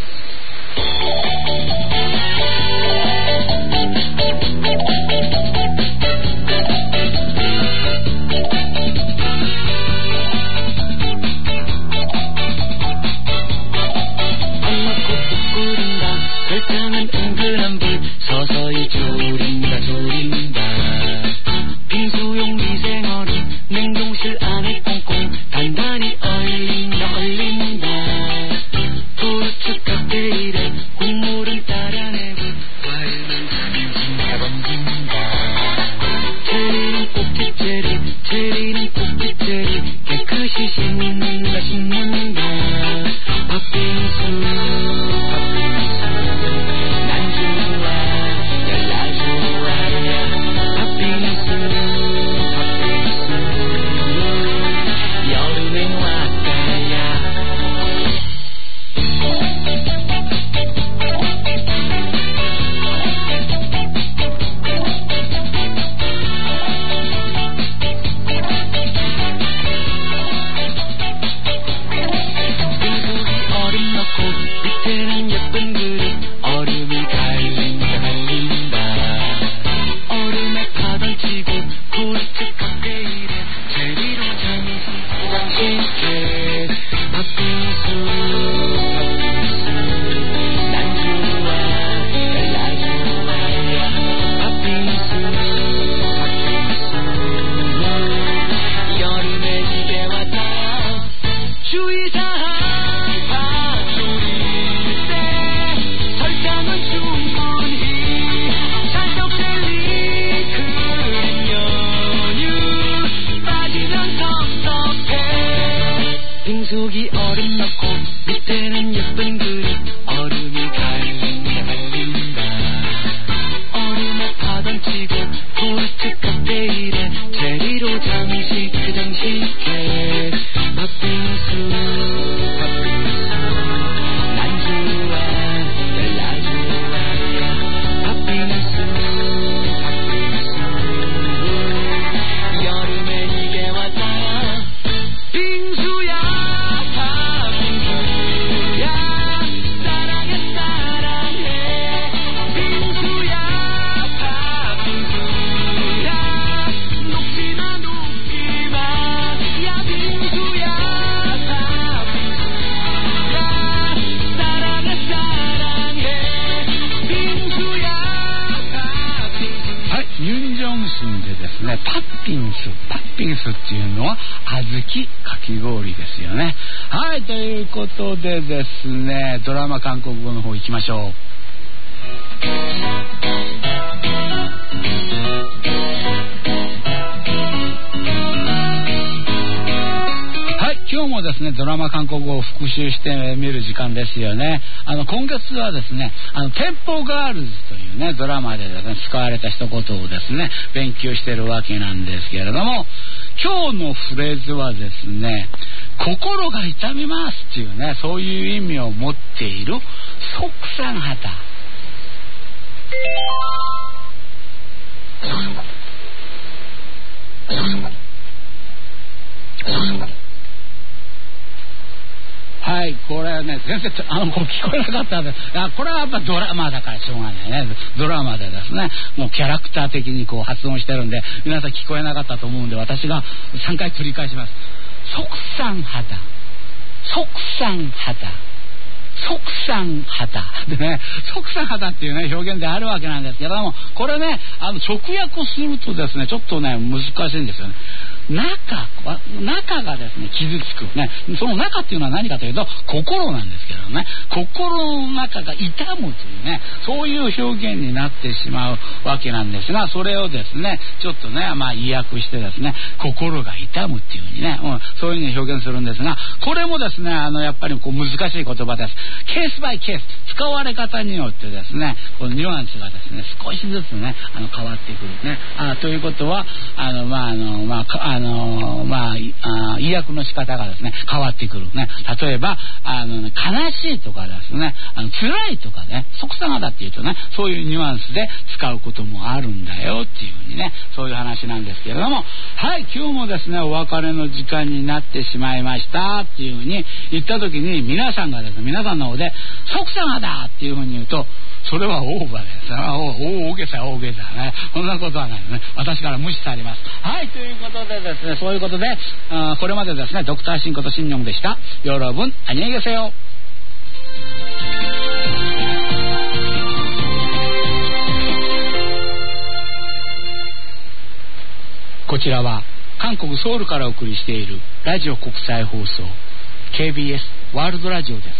설탕은 은근한 불 서서히 졸인다 졸인다 빙수용 미생얼음 냉동실 안에 꽁꽁 단단히 얼린다 얼린다 도르트 칵테일에 국물을 따라내고 과일만 담긴다 번긴다 체리는 꼭지 체리 체리는 꼭지 체리 깨끗이 씻는다 씻는다 팥빙수 빙수기 얼음 넣고 밑에는 예쁜 그릇 얼음이 갈린다 갈린다 얼음에 파던 치고 토스트 칵테일에 체리로 장식 그 장식해 팥빙수 팥빙수 난 좋아 나 좋아 팥빙수 팥빙수 여름엔 이게 왔다 빙수야 パッピンスパッピンスっていうのは小豆かき氷ですよね。はい、ということでですね、ドラマ韓国語の方行きましょう。今日もですね、ドラマ韓国語を復習してみる時間ですよね。あの今月はですね、あのテンポガールズというねドラマでですね使われた一言をですね勉強しているわけなんですけれども、今日のフレーズはですね、 心が痛みますっていうね、そういう意味を持っている即三旗。はい、これはね、全然あのこう聞こえなかったんです。あ、これはやっぱドラマだからしょうがないね。ドラマでですね、もうキャラクター的にこう発音してるんで、皆さん聞こえなかったと思うんで、私がさんかい繰り返します。即三旗、即三旗、即三旗でね、即三旗っていうね表現であるわけなんですけども、これね、あの直訳するとですね、ちょっとね難しいんですよね。中中がですね傷つくね、その中っていうのは何かというと心なんですけどね、心の中が痛むというね、そういう表現になってしまうわけなんですが、それをですねちょっとねまあ意訳してですね、心が痛むっていう風にね、うん、そういう風に表現するんですが、これもですねあのやっぱりこう難しい言葉です。ケースバイケース、使われ方によってですね、このニュアンスがですね少しずつねあの変わってくるね。あということはあのまああのまああのまああ意訳の仕方がですね変わってくるね。例えばあの、ね、悲しいとかですね、あの辛いとかね、即三旗っていうとね、そういうニュアンスで使うこともあるんだよっていうふうにね、そういう話なんですけれども、はい、今日もですねお別れの時間になってしまいましたっていうふうに言った時に、皆さんがですね皆さんの方で即三旗っていうふうに言うと、それはオーバーです。大げさ大げさね、そんなことはないね。私から無視されます。はい、ということでですね、そういうことであこれまでですねドクターシンことシンニョンでした。여러분 안녕히 계세요。こちらは韓国ソウルからお送りしているラジオ国際放送 ケービーエス ワールドラジオです。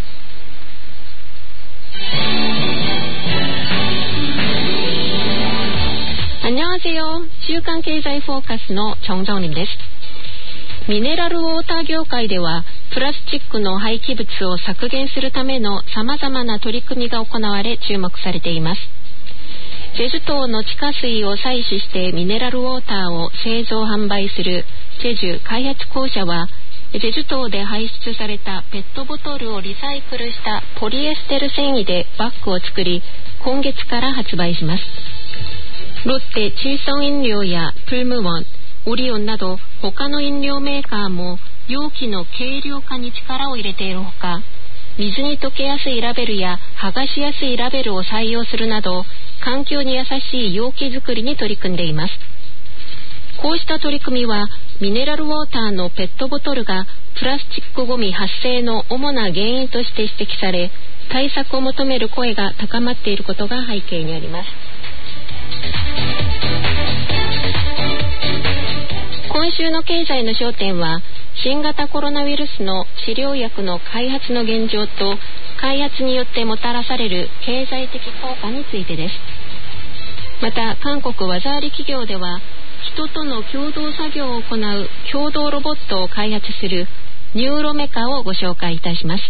안녕하세요。週刊経済フォーカスのチョンジョンリンです。ミネラルウォーター業界ではプラスチックの廃棄物を削減するための様々な取り組みが行われ注目されています。チェジュ島の地下水を採取してミネラルウォーターを製造販売するチェジュ開発公社は、チェジュ島で排出されたペットボトルをリサイクルしたポリエステル繊維でバッグを作り、今月から発売します。ロッテチーソン飲料やプルムウォン、オリオンなど他の飲料メーカーも容器の軽量化に力を入れているほか、水に溶けやすいラベルや剥がしやすいラベルを採用するなど、環境に優しい容器作りに取り組んでいます。こうした取り組みはミネラルウォーターのペットボトルがプラスチックごみ発生の主な原因として指摘され、対策を求める声が高まっていることが背景にあります。今週の経済の焦点は、新型コロナウイルスの治療薬の開発の現状と開発によってもたらされる経済的効果についてです。また韓国技あり企業では、人との共同作業を行う共同ロボットを開発するニューロメカをご紹介いたします。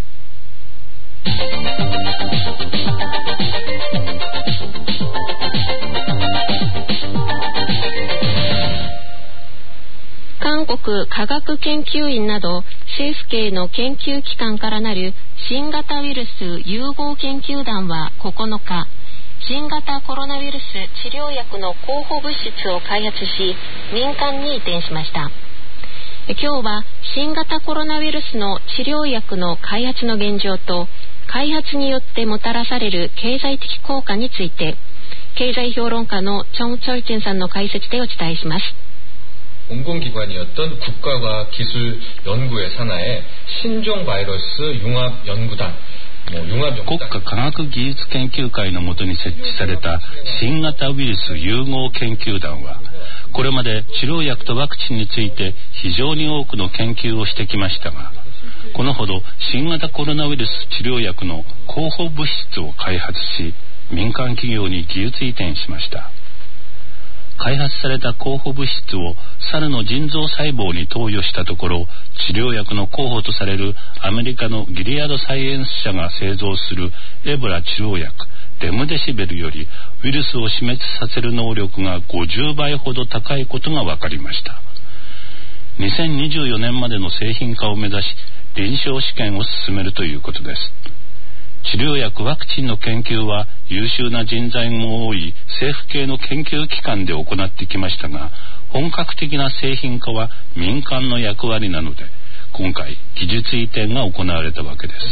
韓国科学研究院など政府系の研究機関からなる新型ウイルス融合研究団はここのか、新型コロナウイルス治療薬の候補物質を開発し、民間に移転しました。今日は新型コロナウイルスの治療薬の開発の現状と開発によってもたらされる経済的効果について、経済評論家のチョン・チョルチンさんの解説でお伝えします。 공공기관이었던 국가과학기술연구의 산하에 신종바이러스융합연구단、国家科学技術研究会のもとに設置された新型ウイルス融合研究団は、これまで治療薬とワクチンについて非常に多くの研究をしてきましたが、このほど新型コロナウイルス治療薬の候補物質を開発し、民間企業に技術移転しました。開発された候補物質を猿の腎臓細胞に投与したところ、治療薬の候補とされるアメリカのギリアドサイエンス社が製造するエボラ治療薬レムデシベルよりウイルスを死滅させる能力がごじゅうばいほど高いことが分かりました。 にせんにじゅうよねんまでの製品化を目指し臨床試験を進めるということです。治療薬ワクチンの研究は優秀な人材も多い政府系の研究機関で行ってきましたが、本格的な製品化は民間の役割なので、今回技術移転が行われたわけです。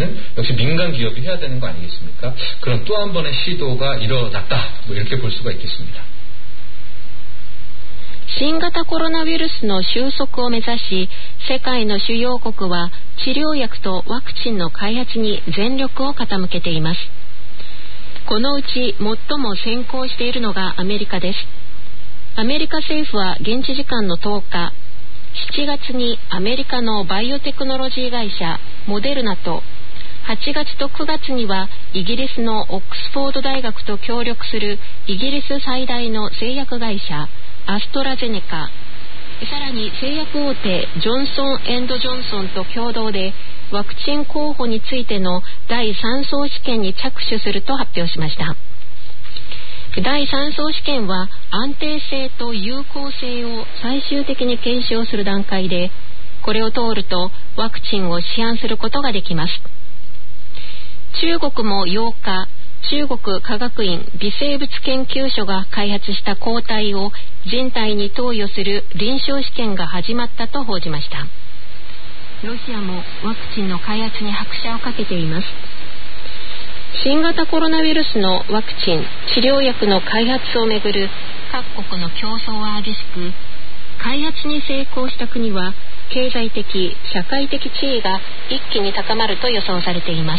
新型コロナウイルスの収束を目指し、世界の主要国は治療薬とワクチンの開発に全力を傾けています。このうち最も先行しているのがアメリカです。アメリカ政府は現地時間のとおか、しちがつにアメリカのバイオテクノロジー会社モデルナと、はちがつとくがつにはイギリスのオックスフォード大学と協力するイギリス最大の製薬会社アストラゼネカ、さらに製薬大手ジョンソン・エンド・ジョンソンと共同でワクチン候補についてのだいさんそう試験に着手すると発表しました。だいさんそう試験は安定性と有効性を最終的に検証する段階で、これを通るとワクチンを市販することができます。中国もようか、中国科学院微生物研究所が開発した抗体を人体に投与する臨床試験が始まったと報じました。ロシアもワクチンの開発に拍車をかけています。新型コロナウイルスのワクチン、治療薬の開発をめぐる各国の競争は激しく、開発に成功した国は経済的、社会的地位が一気に高まると予想されています。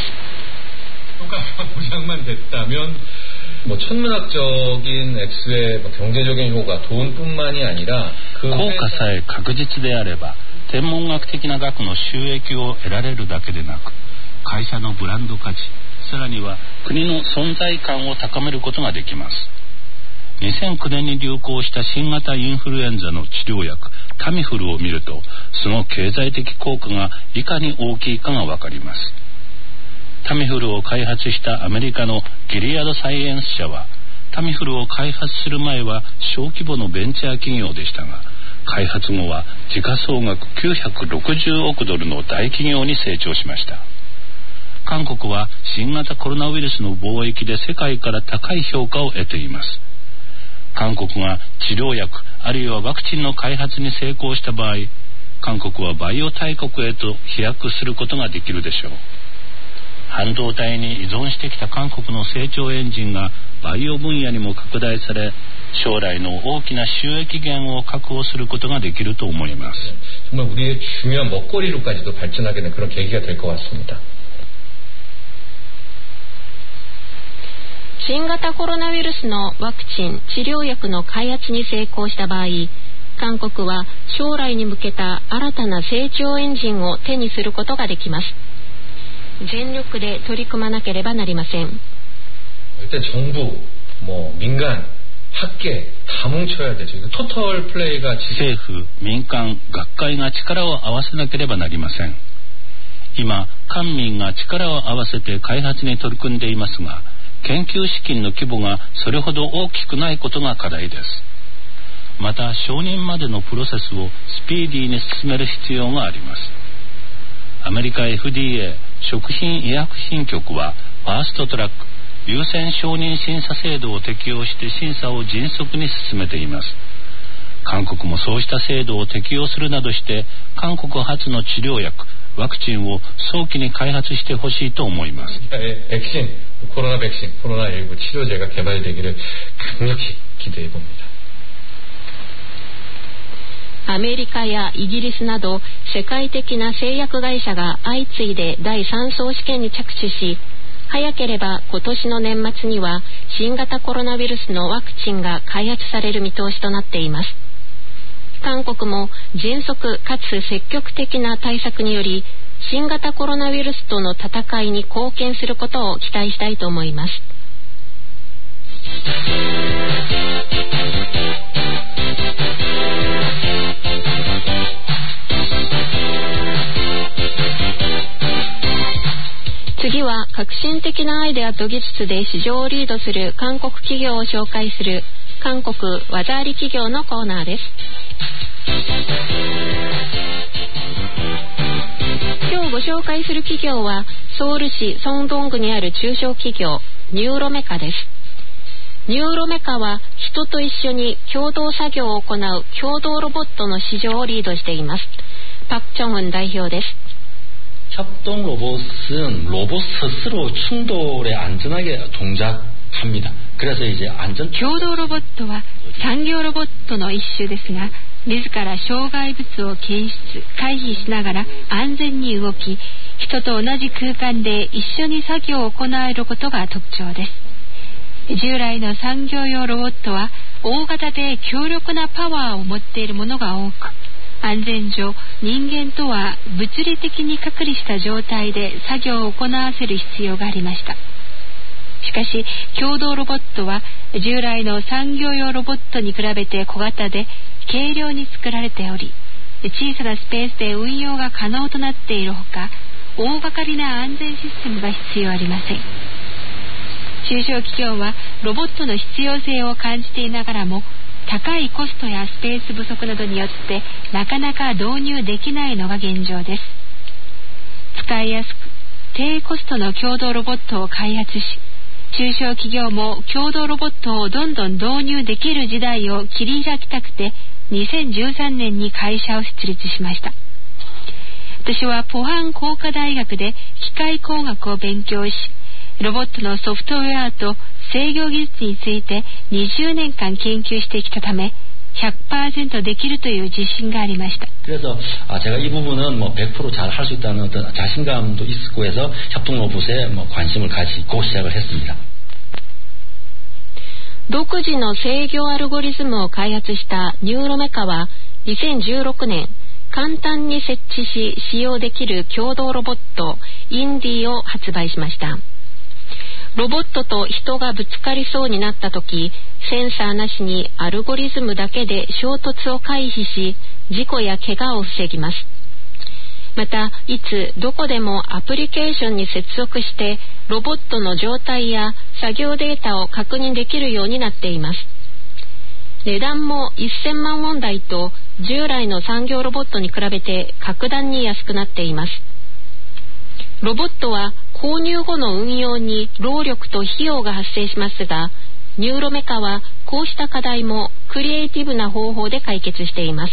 뭐 천문학적인 X의 뭐 경제적인 효과, 돈뿐만이 아니라 그 効果さえ確実であれば天文学的な額の収益を得られるだけでなく、会社のブランド価値、さらには国の存在感を高めることができます。にせんきゅうねんに流行した新型インフルエンザの治療薬タミフルを見ると、その経済的効果がいかに大きいかがわかります。タミフルを開発したアメリカのギリアドサイエンス社は、タミフルを開発する前は小規模のベンチャー企業でしたが、開発後は時価総額きゅうひゃくろくじゅうおくドルの大企業に成長しました。韓国は新型コロナウイルスの貿易で世界から高い評価を得ています。韓国が治療薬あるいはワクチンの開発に成功した場合、韓国はバイオ大国へと飛躍することができるでしょう。半導体に依存してきた韓国の成長エンジンがバイオ分野にも拡大され、将来の大きな収益源を確保することができると思います。 정말 우리의 중요한 먹거리로까지도 발전하게 된 그런 계기가 될 것 같습니다. 新型コロナウイルスのワクチン、治療薬の開発に成功した場合、韓国は将来に向けた新たな成長エンジンを手にすることができます。全力で取り組まなければなりません。 일단 정부, 뭐 민간, 학계 다 뭉쳐야 되죠. 토탈 플레이가 政府、民間、学会が力を合わせなければなりません。今、官民が力を合わせて開発に取り組んでいますが、研究資金の規模がそれほど大きくないことが課題です。また、承認までのプロセスをスピーディーに進める必要があります。アメリカ エフディーエー 食品医薬品局はファーストトラック優先承認審査制度を適用して審査を迅速に進めています。韓国もそうした制度を適用するなどして韓国発の治療薬ワクチンを早期に開発してほしいと思います。 백신, 코로나 백신, 코로나십구 치료제가 개발되기를 강력히 기대해 봅니다. アメリカやイギリスなど世界的な製薬会社が相次いでだいさんそう試験に着手し、早ければ今年の年末には新型コロナウイルスのワクチンが開発される見通しとなっています。韓国も迅速かつ積極的な対策により新型コロナウイルスとの戦いに貢献することを期待したいと思います。次は革新的なアイデアと技術で市場をリードする韓国企業を紹介する韓国技あり企業のコーナーです。 ご紹介する企業はソウル市ソンドン区にある中小企業ニューロメカです。ニューロメカは人と一緒に共同作業を行う共同ロボットの市場をリードしています。パク・チョンウン代表です。 협동 로봇은 로봇 스스로 충돌에 안전하게 동작합니다. 그래서 이제 안전 共同ロボットは産業ロボットの一種ですが、自ら障害物を検出回避しながら安全に動き、人と同じ空間で一緒に作業を行えることが特徴です。従来の産業用ロボットは大型で強力なパワーを持っているものが多く、安全上人間とは物理的に隔離した状態で作業を行わせる必要がありました。しかし共同ロボットは従来の産業用ロボットに比べて小型で軽量に作られており、小さなスペースで運用が可能となっているほか、大掛かりな安全システムが必要ありません。中小企業はロボットの必要性を感じていながらも、高いコストやスペース不足などによってなかなか導入できないのが現状です。使いやすく低コストの共同ロボットを開発し、中小企業も共同ロボットをどんどん導入できる時代を切り開きたくてにせんじゅうさんねんに会社を設立しました。私はポハン工科大学で機械工学を勉強し、ロボットのソフトウェアと制御技術についてにじゅうねんかん研究してきたため ひゃくパーセント できるという自信がありました。 그래서 제가 이 부분은 뭐 백 퍼센트 잘 할 수 있다는 어떤 자신감도 있고 해서 협동 로봇에 뭐 관심을 가지고 시작을 했습니다. 独自の制御アルゴリズムを開発したニューロメカはにせんじゅうろくねん、簡単に設置し使用できる共同ロボットインディを発売しました。ロボットと人がぶつかりそうになった時、センサーなしにアルゴリズムだけで衝突を回避し、事故や怪我を防ぎます。また、いつどこでもアプリケーションに接続してロボットの状態や作業データを確認できるようになっています。値段もせんまんウォン台と従来の産業ロボットに比べて格段に安くなっています。ロボットは購入後の運用に労力と費用が発生しますが、ニューロメカはこうした課題もクリエイティブな方法で解決しています。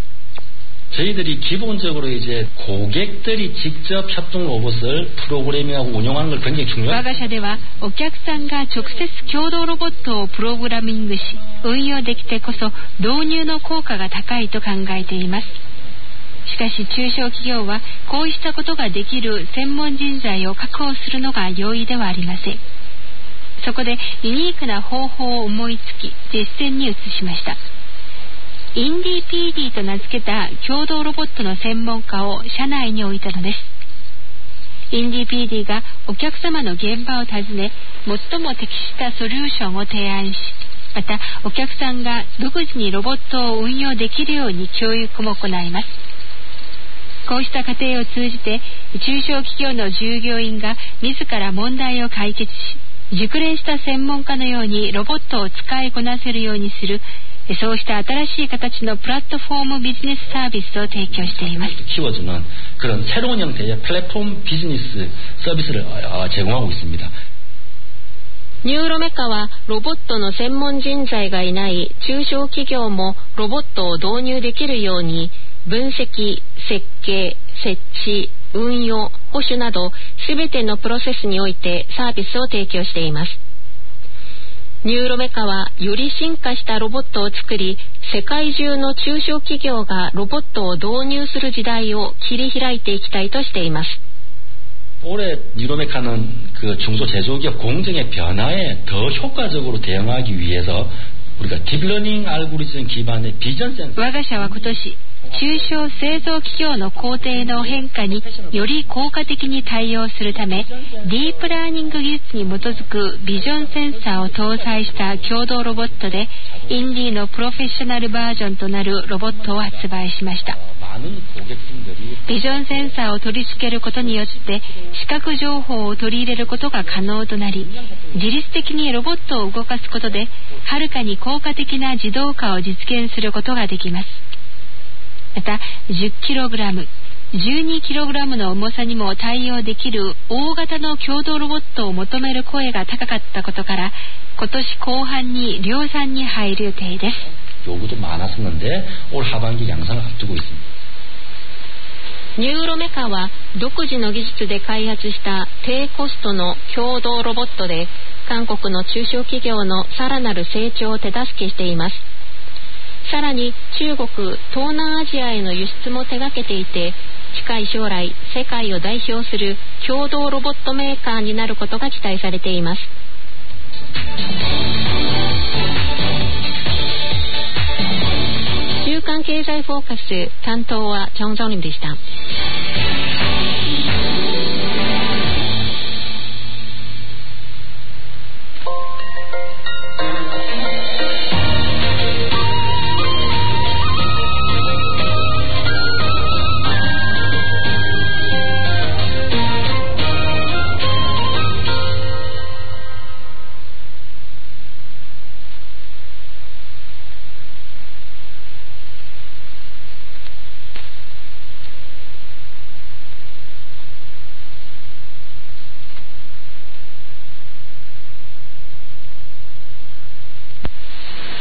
저희들이 기본적으로 이제 고객들이 직접 협동 로봇을 프로그래밍하고 운영하는 걸 굉장히 중요해요. 我が社ではお客さんが直接共同ロボットをプログラミングし運用できてこそ導入の効果が高いと考えています。しかし中小企業はこうしたことができる専門人材を確保するのが容易ではありません。そこでユニークな方法を思いつき実践に移しました。インディーピーディー と名付けた共同ロボットの専門家を社内に置いたのです。インディーピーディー がお客様の現場を訪ね、最も適したソリューションを提案し、またお客さんが独自にロボットを運用できるように教育も行います。こうした過程を通じて中小企業の従業員が自ら問題を解決し、熟練した専門家のようにロボットを使いこなせるようにする、そうした新しい形のプラットフォームビジネスサービスを提供しています。 키워주는 그런 새로운 형태의 플랫폼 비즈니스 서비스를 제공하고 있습니다. ニューロメカはロボットの専門人材がいない中小企業もロボットを導入できるように分析、設計、設置、運用、保守などすべてのプロセスにおいてサービスを提供しています。ニューロメカはより進化したロボットを作り、世界中の中小企業がロボットを導入する時代を切り開いていきたいとしています。 올해 뉴로메카는 그 중소제조기업 공정의 변화에 더 효과적으로 대응하기 위해서 우리가 딥러닝 알고리즘 기반의 비전 센서 我が社は今年中小製造企業の工程の変化により効果的に対応するため、ディープラーニング技術に基づくビジョンセンサーを搭載した共同ロボットでインディーのプロフェッショナルバージョンとなるロボットを発売しました。ビジョンセンサーを取り付けることによって視覚情報を取り入れることが可能となり、自律的にロボットを動かすことではるかに効果的な自動化を実現することができます。また じゅっキログラムじゅうにキログラム の重さにも対応できる大型の共同ロボットを求める声が高かったことから、今年後半に量産に入る予定です。 요구도 많았었는데 올 하반기 양산을 앞두고 있습니다. ニューロメカは独自の技術で開発した低コストの共同ロボットで、韓国の中小企業のさらなる成長を手助けしています。さらに中国、東南アジアへの輸出も手掛けていて、近い将来世界を代表する共同ロボットメーカーになることが期待されています。週刊経済フォーカス、担当はチョン・ジョンリンでした。